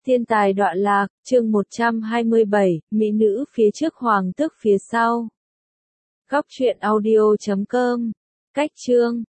Thiên tài đọa lạc, chương 127, Mỹ nữ phía trước hoàng tước phía sau. Góc truyện audio.com. Cách chương